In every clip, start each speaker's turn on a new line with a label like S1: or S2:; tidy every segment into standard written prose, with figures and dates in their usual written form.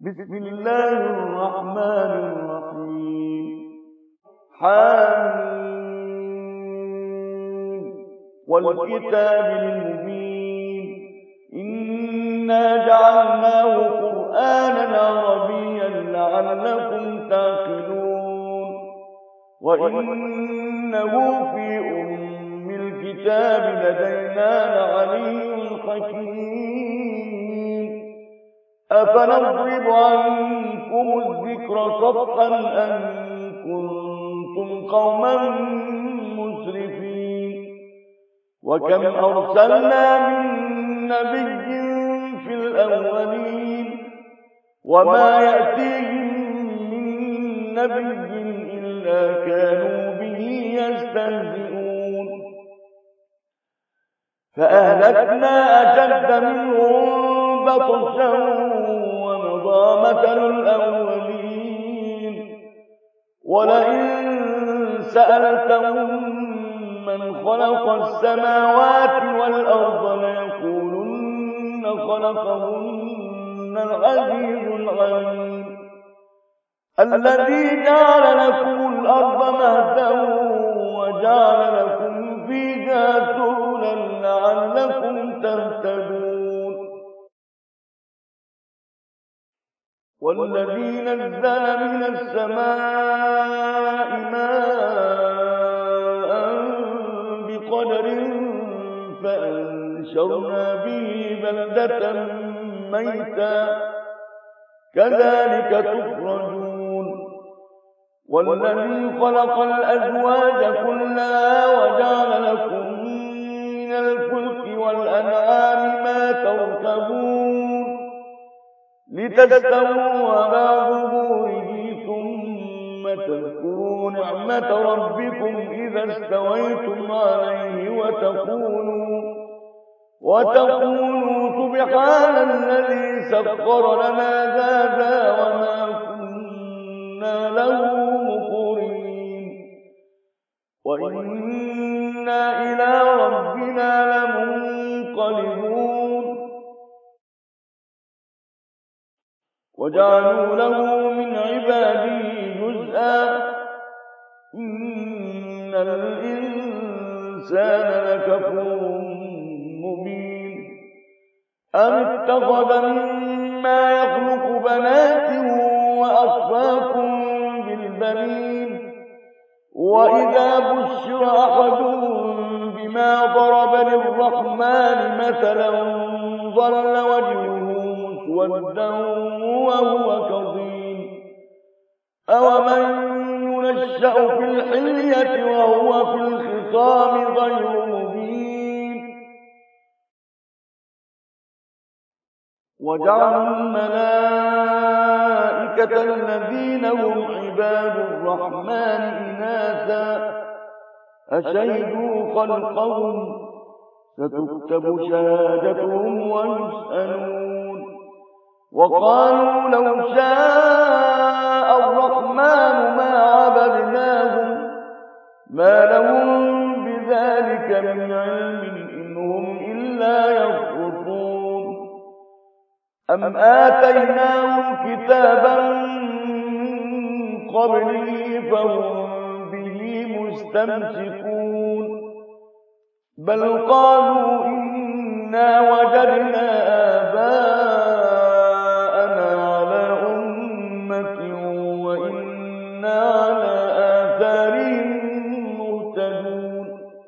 S1: بسم الله الرحمن الرحيم. حميم والكتاب المبين إنا جعلناه قرآنا عربيا لعلكم تعقلون وإنه في أم الكتاب لدينا لعلي حكيم. أفنضرب عنكم الذكر صفحا أن كنتم قوما مسرفين. وكم أرسلنا من نبي في الأولين وما يأتيهم من نبي إلا كانوا به يستهزئون. فأهلكنا أشد منهم بطشا ومضى مثل الأولين. ولئن سألتهم من خلق السماوات والأرض ليقولن خلقهن العزيز العليم الذي جعل لكم الأرض مهدا وجعل لكم فيها سبلا لعلكم تهتدون. والذي نزل من السماء ماء بقدر فأنشرنا به بلدة ميتا كذلك تخرجون. والذي خلق الأزواج كلها وجعل لكم من الفلك والأنعام ما تركبون لتستووا على ظهوره ثم تذكروا نعمة ربكم إذا استويتم عليه وتقولوا سبحان الذي سخر لنا هذا وما كنا له مقرنين وإنا إلى ربنا لمنقلبون. وجعلوا له من عباده جزءا إن الإنسان لكفور مبين. أم اتخذ مما يخلق بنات وأصفاكم بالبنين وإذا بشر أحدهم بما ضرب للرحمن مثلا ظل وجهه مسودا وهو كظيم. أومن ينشأ في الحلية وهو في الخصام غير مبين. وجعلوا الملائكة الذين هم عباد الرحمن إناثا أشهدوا خلقهم ستكتب شهادتهم ويسألون. وقالوا لو شاء الرحمن ما عبدناهم ما لهم بذلك من علم إن هم إلا يخرصون. أم آتيناهم كتابا من قبله فهم به مستمسكون بل قالوا إنا وجدنا آباءنا على أمة وإنا على آثارهم مهتدون.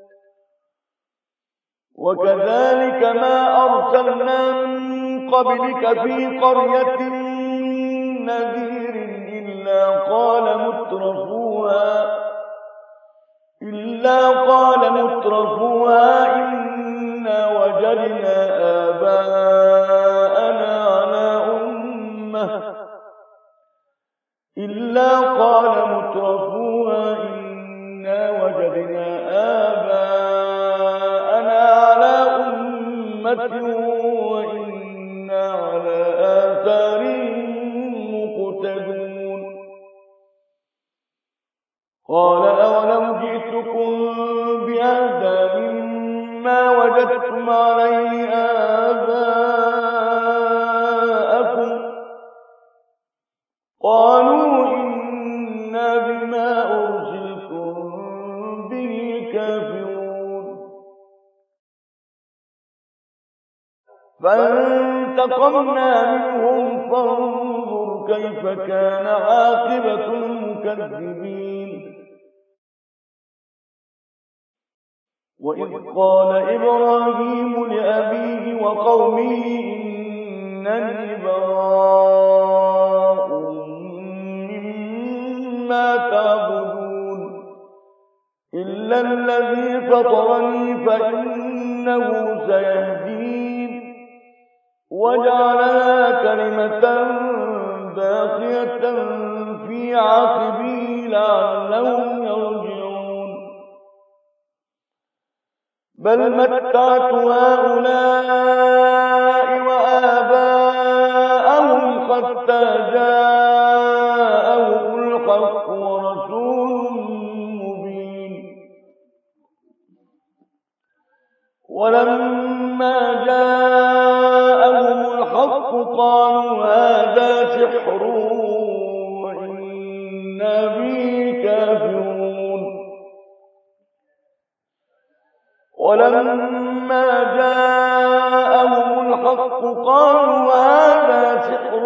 S1: وكذلك ما أرسلنا من قبلك في قرية نذير إلا قال مترفوها إنا وجدنا آباءنا على أمة وإنا على آثارهم مقتدون. قال أولو جئتكم بأهدى مما وجدتم عليه آباءكم قالوا إنا بما أرسلتم به كافرون. فانتقمنا منهم فانظر كيف كان عاقبة المكذبين. وإذ قال إبراهيم لأبيه وقومه إنني براء مما تعبدون إلا الذي فطرني فإنه سيهدين. وجعلها كلمة باقية في عقبه لعلهم يرجعون. بل متعت هؤلاء وآباءهم حتى جاءهم الحق ورسول مبين. ولما جاءهم الحق قالوا هذا سحر وإنا به كافرون. ولما جاءهم الحق قالوا هذا سحر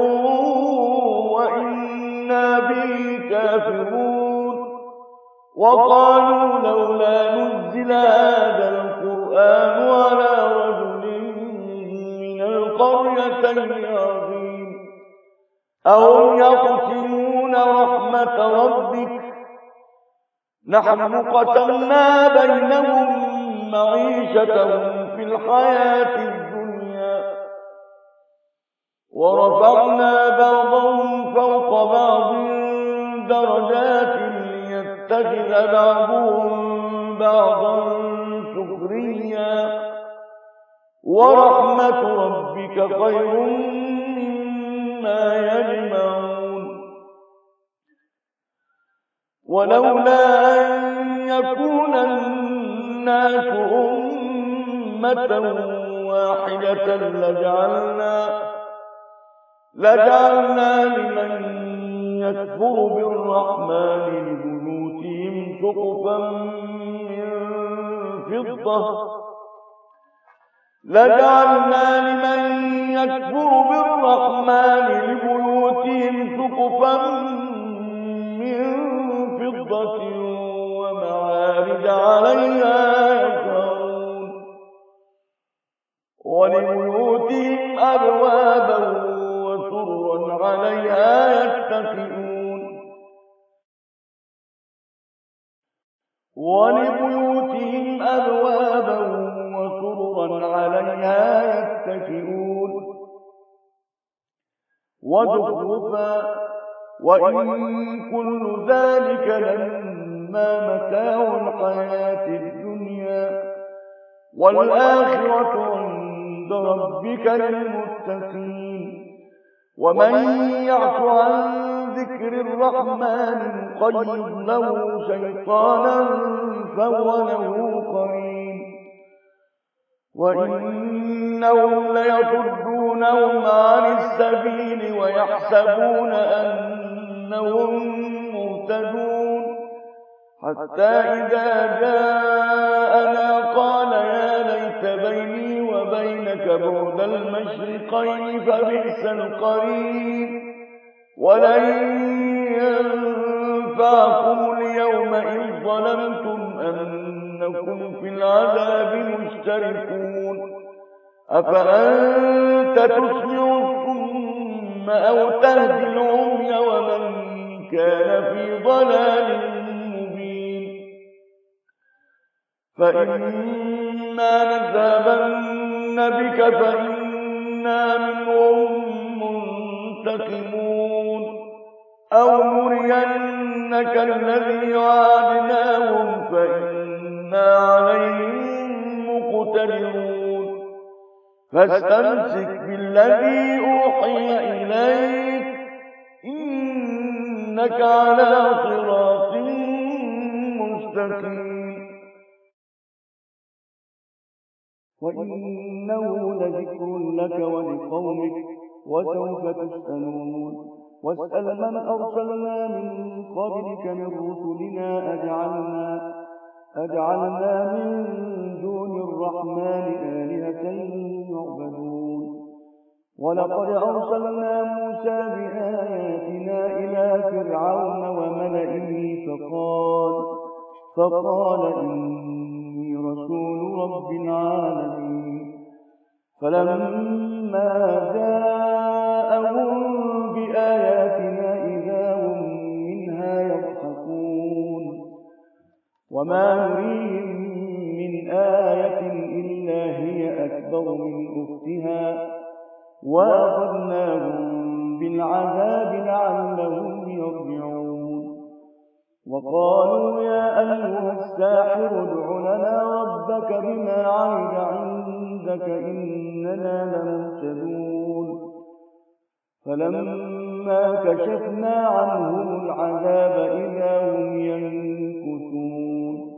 S1: وإنا به كافرون. وقالوا لولا نزل هذا القرآن على رجل من القريتين عظيم. أهم يقسمون رحمة ربك نحن قسمنا بينهم معيشتهم في الحياة الدنيا ورفعنا بعضهم فوق بعض درجات ليتخذ بعضهم بعضا سخريا ورحمة ربك خير مما يجمعون. ولولا أن يكون الناس أمة واحدة لجعلنا لمن يكفر بالرحمن لبيوتهم سقفا من فضة ومعارج عليها يظهرون. ولبيوتهم أبوابا وسررا عليها يتكئون. وزخرفا وإن كل ذلك لما متاع الحياة الدنيا والآخرة عند ربك للمتقين. ومن يعش عن ذكر الرحمن نقيض له شيطانا فهو له قرين. وإنهم ليصدونهم عن السبيل ويحسبون أنهم مهتدون حتى إذا جاءنا قال يا ليت بيني وبينك بعد المشرقين فبئس القرين. ولن ينفعكم اليوم إذ ظلمتم أنكم في العذاب مشتركون. أفأنت تسمع الصم أو تهدي العمي ومن كان في ضلال مبين. فإما نذهبن بك فإنا منهم منتقمون أو نرينك الذي وعدناهم فإنا عليهم مقتدرون. فاستمسك بالذي أوحي إليك إنك على صراط مستقيم. وإنه لذكر لك ولقومك وسوف تسألون. واسأل من أرسلنا من قبلك من رسلنا أجعلنا من دون الرحمن آلهة يعبدون ولقد أرسلنا موسى بآياتنا إلى فرعون وملئه فقال إني رسول رب العالمين فلما جاءهم بآياتنا إذا هم منها يضحكون وما نريهم من آية إلا هي أكبر من أختها وأخذناهم بالعذاب لعلهم يرجعون وقالوا يا أيها الساحر ادع لنا ربك بما عهد عندك إننا لمهتدون فلما كشفنا عنهم العذاب إذا هم ينكثون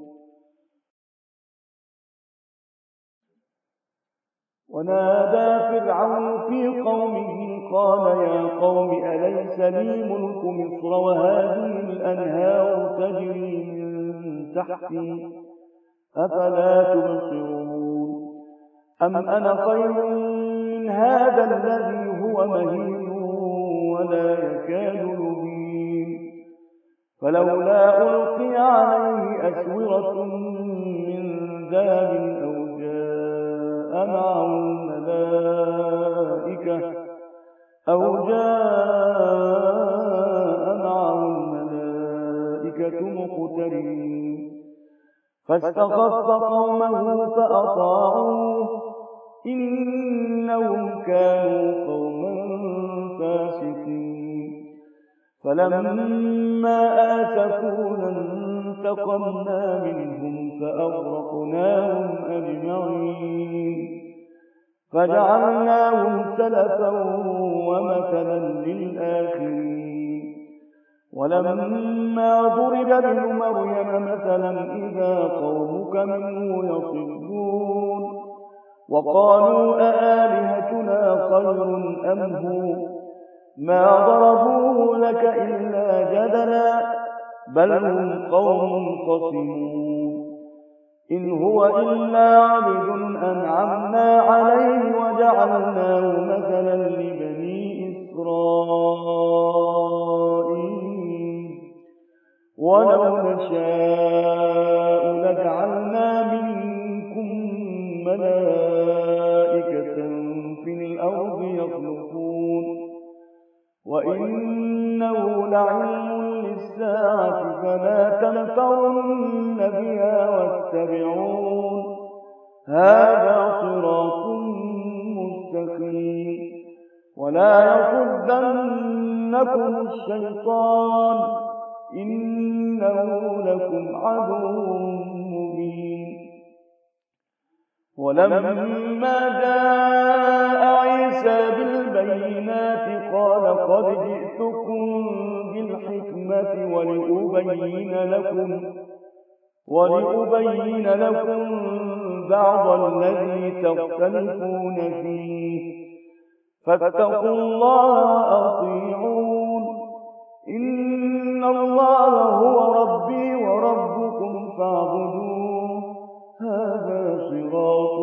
S1: ونادى فرعون في قومه قال يا قوم أليس لي ملك مصر وهذه الأنهار تجري من تحتي أفلا تبصرون أم أنا خير من هذا الذي هو مهين ولا يكاد يبين فلولا ألقي عليه أسورة من ذهب أو جاء معه الملائكة مقترنين فاستخف قومه فأطاعوه إنهم كانوا قوما فاسقين فلما آسفونا انتقمنا منهم فأغرقناهم أجمعين فجعلناهم سلفا ومثلا للآخرين ولما ضرب ابن مريم مثلا إذا قومك منه يصدون وقالوا أآلهتنا خير أم هو ما ضربوه لك إلا جدلا بل هم قوم خصمون إن هو إلا عبد أنعمنا عليه وجعلناه مثلا لبني إسرائيل ولو نشاء لجعلنا منكم ملائكة في الأرض يخلقون وإنه لعلم للساعة فلا تمترن بها واتبعون هذا صراط مستقيم ولا يصدنكم الشيطان إنه لكم عدو مبين ولما جاء عيسى بالبينات قال قد جئتكم بالحكمة ولأبين لكم بعض الذي تختلفون فيه فاتقوا الله وأطيعون إن الله هو ربي وربكم فاعبدوه هذا صراط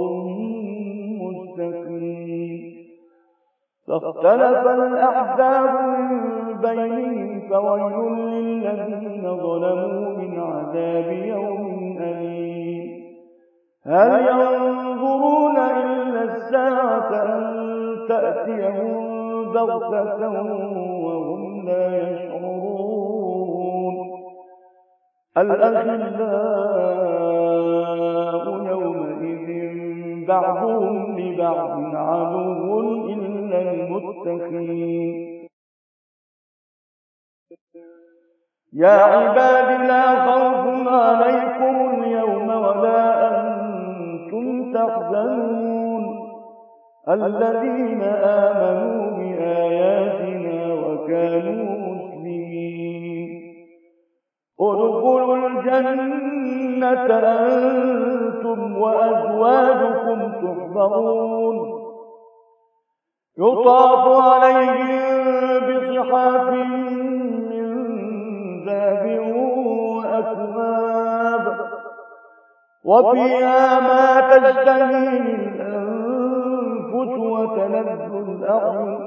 S1: مستقيم فاختلف الأحزاب من بينهم فويل للذين ظلموا من عذاب يوم أليم هل ينظرون إلا الساعة أن تأتيهم بغتة وهم لا يشعرون الأخلاء يومئذ بعضهم لبعض عدو إلا المتقين يا عباد لا خوف عليكم اليوم ولا أنتم تحزنون الذين آمنوا بآياتنا وكانوا مسلمين ادخلوا الجنة أنتم وأزواجكم تحبرون يطاف عليهم بصحاف وفيها ما تشتهيه الأنفس وتلذ الأعين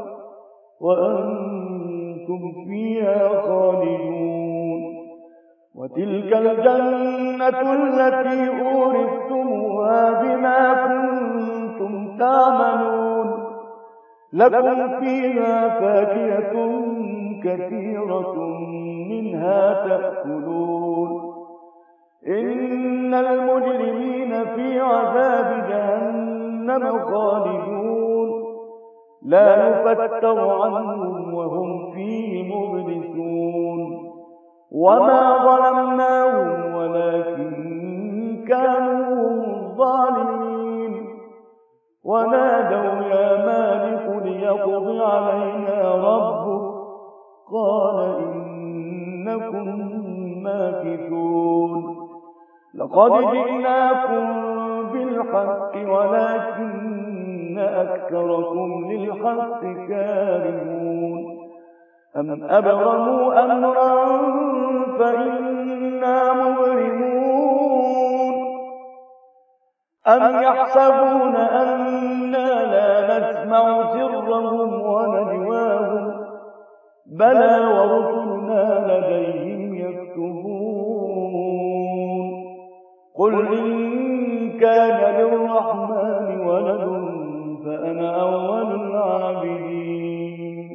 S1: وأنتم فيها خالدون. وتلك الجنة التي أورثتموها بما كنتم تعملون. لكم فيها فاكهة كثيرة منها تأكلون. إن المجرمين في عذاب جهنم خالدون. لا يفتر عنهم وهم فيه مبلسون. وما ظلمناهم ولكن كانوا الظالمين. ونادوا يا مالك ليقض علينا ربك قال إنكم ماكثون. لقد جئناكم بالحق ولكن أكثركم للحق كارهون. أم أبرموا أمرا فإنا مبرمون. أم يحسبون أنا لا نسمع سرهم ونجواهم بلى ورسلنا لديهم يكتبون. قل إن كان للرحمن ولد فأنا أول العابدين.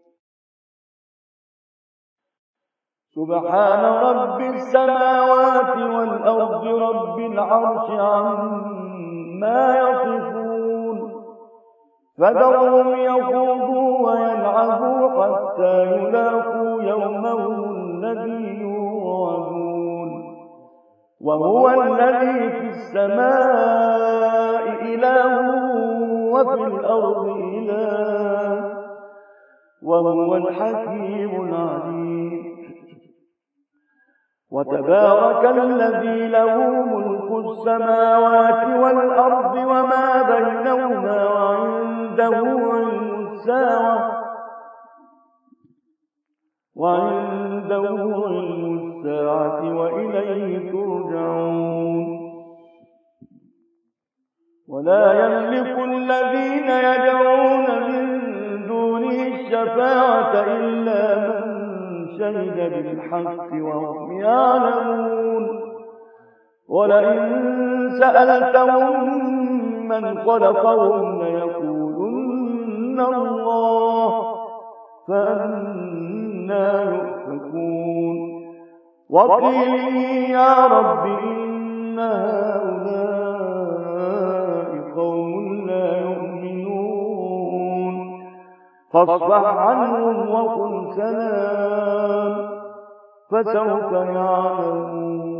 S1: سبحان رب السماوات والأرض رب العرش عما يصفون. فذرهم يخوضوا ويلعبوا حتى يلاقوا يومهم الذي يوعدون. وهو الذي في السماء إله وفي الأرض إله وهو الحكيم العليم. وتبارك الذي له ملك السماوات والأرض وما بينهما وعنده علم الساعة وإليه ترجعون. ولا يملك الذين يدعون من دونه الشفاعة إلا من شهد بالحق وهم يعلمون. ولئن سألتهم من خلقهم ليقولن الله فأنى يؤفكون. وقيل يا رب إن هؤلاء قوم لا يؤمنون فاصفح عنهم وقل سلام فسوف يعلمون.